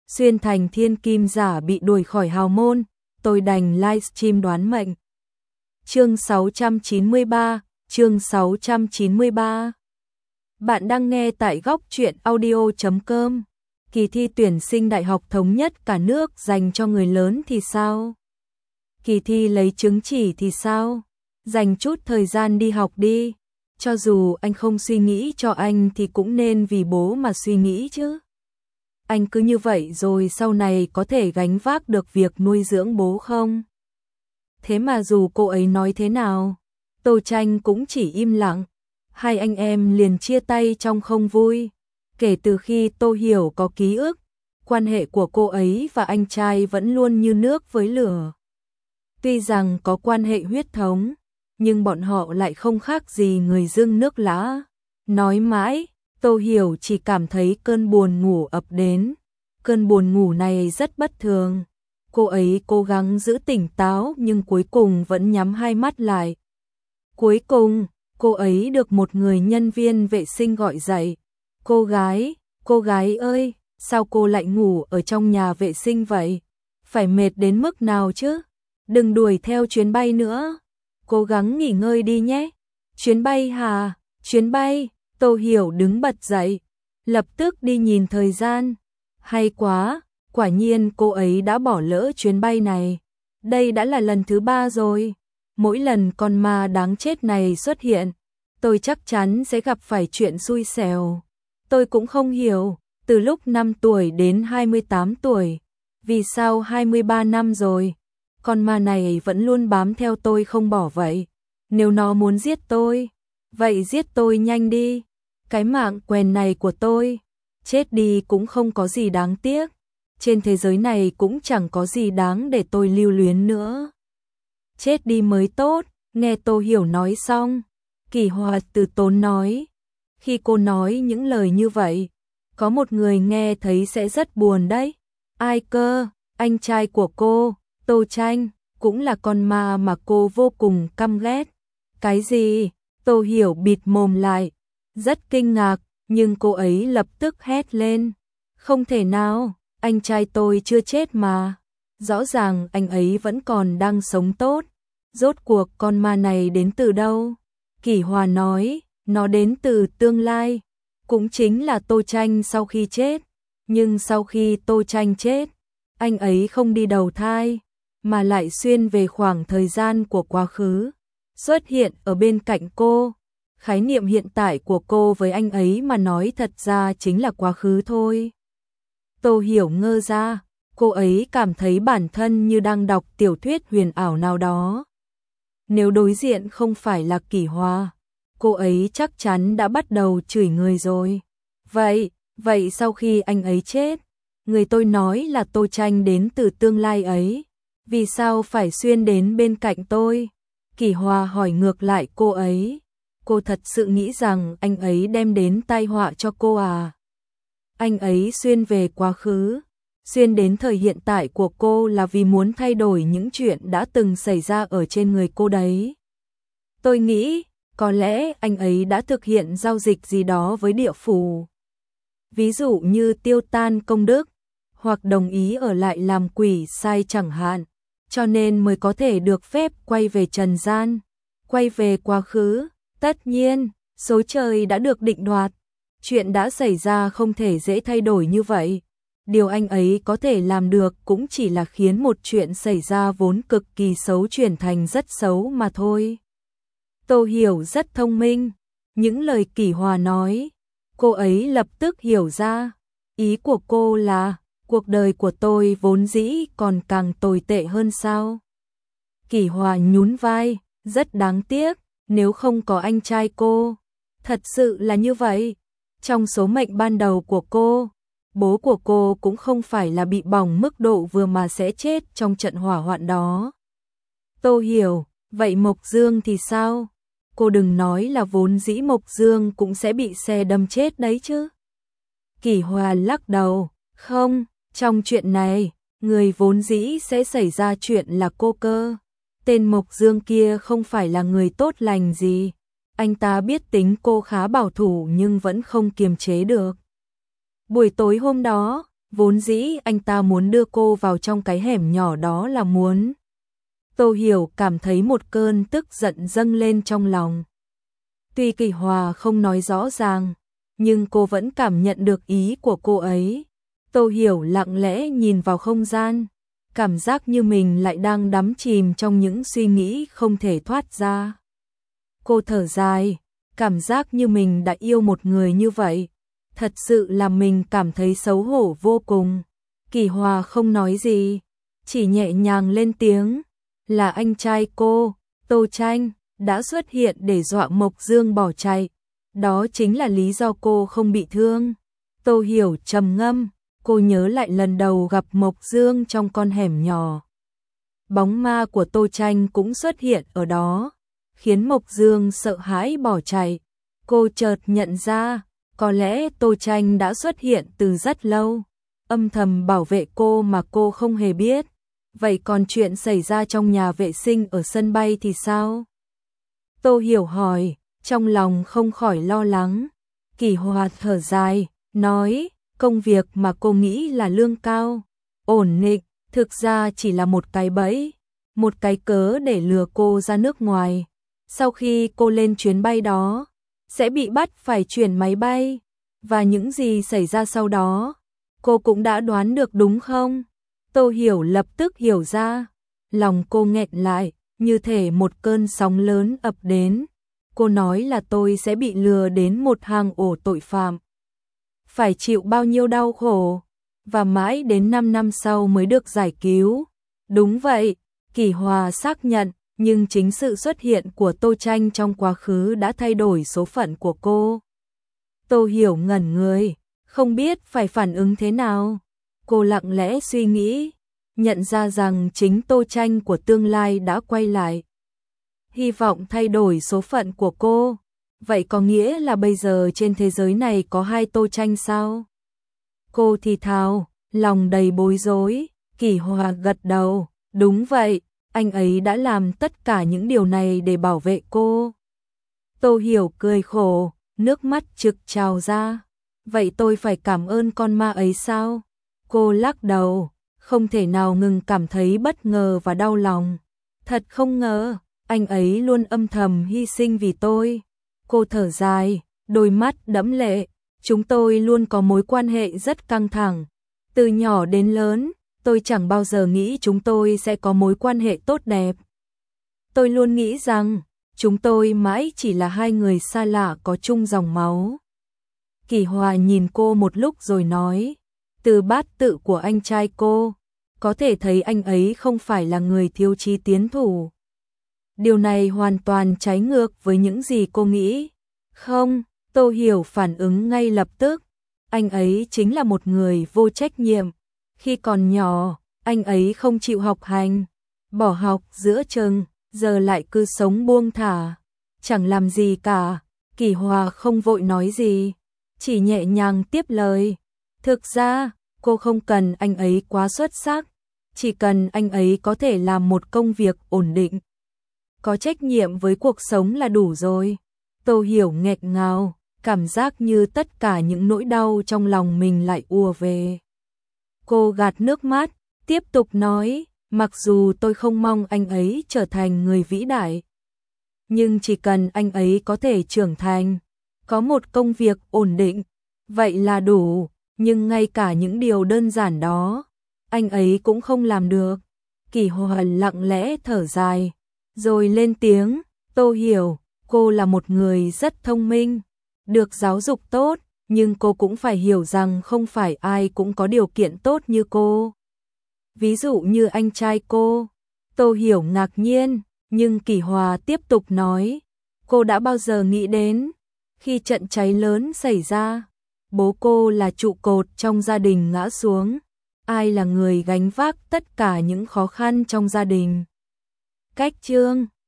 Xuyên thành thiên kim giả bị đuổi khỏi hào môn, tôi đành livestream đoán mệnh. Chương 693, chương 693. Bạn đang nghe tại góc truyện audio.com. Kỳ thi tuyển sinh đại học thống nhất cả nước dành cho người lớn thì sao? Kỳ thi lấy chứng chỉ thì sao? Dành chút thời gian đi học đi. Cho dù anh không suy nghĩ cho anh thì cũng nên vì bố mà suy nghĩ chứ. Anh cứ như vậy rồi sau này có thể gánh vác được việc nuôi dưỡng bố không? Thế mà dù cô ấy nói thế nào, Tô Tranh cũng chỉ im lặng. Hai anh em liền chia tay trong không vui. Kể từ khi Tô Hiểu có ký ức, quan hệ của cô ấy và anh trai vẫn luôn như nước với lửa. Tuy rằng có quan hệ huyết thống, nhưng bọn họ lại không khác gì người dưng nước lã. Nói mãi, Tô Hiểu chỉ cảm thấy cơn buồn ngủ ập đến. Cơn buồn ngủ này rất bất thường. Cô ấy cố gắng giữ tỉnh táo nhưng cuối cùng vẫn nhắm hai mắt lại. Cuối cùng, cô ấy được một người nhân viên vệ sinh gọi dậy. Cô gái ơi, sao cô lại ngủ ở trong nhà vệ sinh vậy? Phải mệt đến mức nào chứ? Đừng đuổi theo chuyến bay nữa. Cố gắng nghỉ ngơi đi nhé. Chuyến bay hả? Chuyến bay. Tô Hiểu đứng bật dậy, lập tức đi nhìn thời gian. Hay quá, quả nhiên cô ấy đã bỏ lỡ chuyến bay này. Đây đã là lần thứ 3 rồi. Mỗi lần con ma đáng chết này xuất hiện, tôi chắc chắn sẽ gặp phải chuyện xui xẻo. Tôi cũng không hiểu, từ lúc 5 tuổi đến 28 tuổi, vì sao 23 năm rồi, con ma này vẫn luôn bám theo tôi không bỏ vậy. Nếu nó muốn giết tôi, vậy giết tôi nhanh đi. Cái mạng quèn này của tôi, chết đi cũng không có gì đáng tiếc. Trên thế giới này cũng chẳng có gì đáng để tôi lưu luyến nữa. Chết đi mới tốt. Nghe Tô Hiểu nói xong, Kỳ Hòa từ tốn nói. Khi cô nói những lời như vậy, có một người nghe thấy sẽ rất buồn đấy. Ai cơ? Anh trai của cô, Tô Tranh, cũng là con ma mà cô vô cùng căm ghét. Cái gì? Tô Hiểu bịt mồm lại, rất kinh ngạc, nhưng cô ấy lập tức hét lên. Không thể nào, anh trai tôi chưa chết mà. Rõ ràng anh ấy vẫn còn đang sống tốt. Rốt cuộc con ma này đến từ đâu? Kỷ Hòa nói, nó đến từ tương lai. Cũng chính là Tô Tranh sau khi chết. Nhưng sau khi Tô Tranh chết, anh ấy không đi đầu thai, mà lại xuyên về khoảng thời gian của quá khứ. Xuất hiện ở bên cạnh cô. Khái niệm hiện tại của cô với anh ấy mà nói thật ra chính là quá khứ thôi. Tô Hiểu ngơ ra, cô ấy cảm thấy bản thân như đang đọc tiểu thuyết huyền ảo nào đó. Nếu đối diện không phải là Kỷ Hòa, cô ấy chắc chắn đã bắt đầu chửi người rồi. Vậy sau khi anh ấy chết, người tôi nói là Tô Tranh đến từ tương lai ấy, vì sao phải xuyên đến bên cạnh tôi? Kỷ Hòa hỏi ngược lại cô ấy. Cô thật sự nghĩ rằng anh ấy đem đến tai họa cho cô à? Anh ấy xuyên về quá khứ, xuyên đến thời hiện tại của cô là vì muốn thay đổi những chuyện đã từng xảy ra ở trên người cô đấy. Tôi nghĩ, có lẽ anh ấy đã thực hiện giao dịch gì đó với địa phủ. Ví dụ như tiêu tan công đức, hoặc đồng ý ở lại làm quỷ sai chẳng hạn, cho nên mới có thể được phép quay về trần gian, quay về quá khứ. Tất nhiên, số trời đã được định đoạt. Chuyện đã xảy ra không thể dễ thay đổi như vậy. Điều anh ấy có thể làm được cũng chỉ là khiến một chuyện xảy ra vốn cực kỳ xấu chuyển thành rất xấu mà thôi. Tô Hiểu rất thông minh. Những lời Kỷ Hòa nói, cô ấy lập tức hiểu ra. Ý của cô là, cuộc đời của tôi vốn dĩ còn càng tồi tệ hơn sao? Kỷ Hòa nhún vai, rất đáng tiếc. Nếu không có anh trai cô, thật sự là như vậy. Trong số mệnh ban đầu của cô, bố của cô cũng không phải là bị bỏng mức độ vừa mà sẽ chết trong trận hỏa hoạn đó. Tô Hiểu, vậy Mộc Dương thì sao? Cô đừng nói là vốn dĩ Mộc Dương cũng sẽ bị xe đâm chết đấy chứ. Kỷ Hòa lắc đầu, không, trong chuyện này, người vốn dĩ sẽ xảy ra chuyện là cô cơ. Tên Mộc Dương kia không phải là người tốt lành gì. Anh ta biết tính cô khá bảo thủ nhưng vẫn không kiềm chế được. Buổi tối hôm đó, Vốn dĩ anh ta muốn đưa cô vào trong cái hẻm nhỏ đó là muốn. Tô Hiểu cảm thấy một cơn tức giận dâng lên trong lòng. Tuy Kỳ Hòa không nói rõ ràng, nhưng cô vẫn cảm nhận được ý của cô ấy. Tô Hiểu lặng lẽ nhìn vào không gian, cảm giác như mình lại đang đắm chìm trong những suy nghĩ không thể thoát ra. Cô thở dài, cảm giác như mình đã yêu một người như vậy, thật sự làm mình cảm thấy xấu hổ vô cùng. Kỳ Hòa không nói gì, chỉ nhẹ nhàng lên tiếng, là anh trai cô, Tô Tranh, đã xuất hiện để dọa Mộc Dương bỏ chạy. Đó chính là lý do cô không bị thương. Tô Hiểu trầm ngâm, cô nhớ lại lần đầu gặp Mộc Dương trong con hẻm nhỏ. Bóng ma của Tô Tranh cũng xuất hiện ở đó, khiến Mộc Dương sợ hãi bỏ chạy. Cô chợt nhận ra, có lẽ Tô Tranh đã xuất hiện từ rất lâu, âm thầm bảo vệ cô mà cô không hề biết. Vậy còn chuyện xảy ra trong nhà vệ sinh ở sân bay thì sao? Tô Hiểu hỏi, trong lòng không khỏi lo lắng. Kỳ Hòa thở dài, nói, công việc mà cô nghĩ là lương cao, ổn định, thực ra chỉ là một cái bẫy, một cái cớ để lừa cô ra nước ngoài. Sau khi cô lên chuyến bay đó, sẽ bị bắt phải chuyển máy bay, và những gì xảy ra sau đó, cô cũng đã đoán được đúng không? Tô Hiểu lập tức hiểu ra, lòng cô nghẹn lại, như thể một cơn sóng lớn ập đến. Cô nói là tôi sẽ bị lừa đến một hang ổ tội phạm. Phải chịu bao nhiêu đau khổ, và mãi đến 5 năm sau mới được giải cứu. Đúng vậy, Kỳ Hòa xác nhận, nhưng chính sự xuất hiện của Tô Tranh trong quá khứ đã thay đổi số phận của cô. Tô Hiểu ngẩn người, không biết phải phản ứng thế nào. Cô lặng lẽ suy nghĩ, nhận ra rằng chính Tô Tranh của tương lai đã quay lại. Hy vọng thay đổi số phận của cô. Vậy có nghĩa là bây giờ trên thế giới này có hai Tô Tranh sao? Cô thì thào, lòng đầy bối rối. Kỳ Hòa gật đầu, đúng vậy, anh ấy đã làm tất cả những điều này để bảo vệ cô. Tô Hiểu cười khổ, nước mắt trực trào ra. Vậy tôi phải cảm ơn con ma ấy sao? Cô lắc đầu, không thể nào ngừng cảm thấy bất ngờ và đau lòng. Thật không ngờ, anh ấy luôn âm thầm hy sinh vì tôi. Cô thở dài, đôi mắt đẫm lệ. Chúng tôi luôn có mối quan hệ rất căng thẳng. Từ nhỏ đến lớn, tôi chẳng bao giờ nghĩ chúng tôi sẽ có mối quan hệ tốt đẹp. Tôi luôn nghĩ rằng, chúng tôi mãi chỉ là hai người xa lạ có chung dòng máu. Kỳ Hòa nhìn cô một lúc rồi nói, từ bát tự của anh trai cô, có thể thấy anh ấy không phải là người thiếu chí tiến thủ. Điều này hoàn toàn trái ngược với những gì cô nghĩ. Không, Tô Hiểu phản ứng ngay lập tức. Anh ấy chính là một người vô trách nhiệm. Khi còn nhỏ, anh ấy không chịu học hành, bỏ học giữa chừng, giờ lại cứ sống buông thả, chẳng làm gì cả. Kỳ Hòa không vội nói gì, chỉ nhẹ nhàng tiếp lời. Thực ra, cô không cần anh ấy quá xuất sắc, chỉ cần anh ấy có thể làm một công việc ổn định, có trách nhiệm với cuộc sống là đủ rồi. Tô Hiểu nghẹn ngào, cảm giác như tất cả những nỗi đau trong lòng mình lại ùa về. Cô gạt nước mắt, tiếp tục nói, mặc dù tôi không mong anh ấy trở thành người vĩ đại, nhưng chỉ cần anh ấy có thể trưởng thành, có một công việc ổn định, vậy là đủ. Nhưng ngay cả những điều đơn giản đó, anh ấy cũng không làm được. Kỳ Hòa lặng lẽ thở dài, rồi lên tiếng, Tô Hiểu, cô là một người rất thông minh, được giáo dục tốt, nhưng cô cũng phải hiểu rằng không phải ai cũng có điều kiện tốt như cô. Ví dụ như anh trai cô. Tô Hiểu ngạc nhiên, nhưng Kỳ Hòa tiếp tục nói, cô đã bao giờ nghĩ đến, khi trận cháy lớn xảy ra, bố cô là trụ cột trong gia đình ngã xuống, ai là người gánh vác tất cả những khó khăn trong gia đình. Cách chương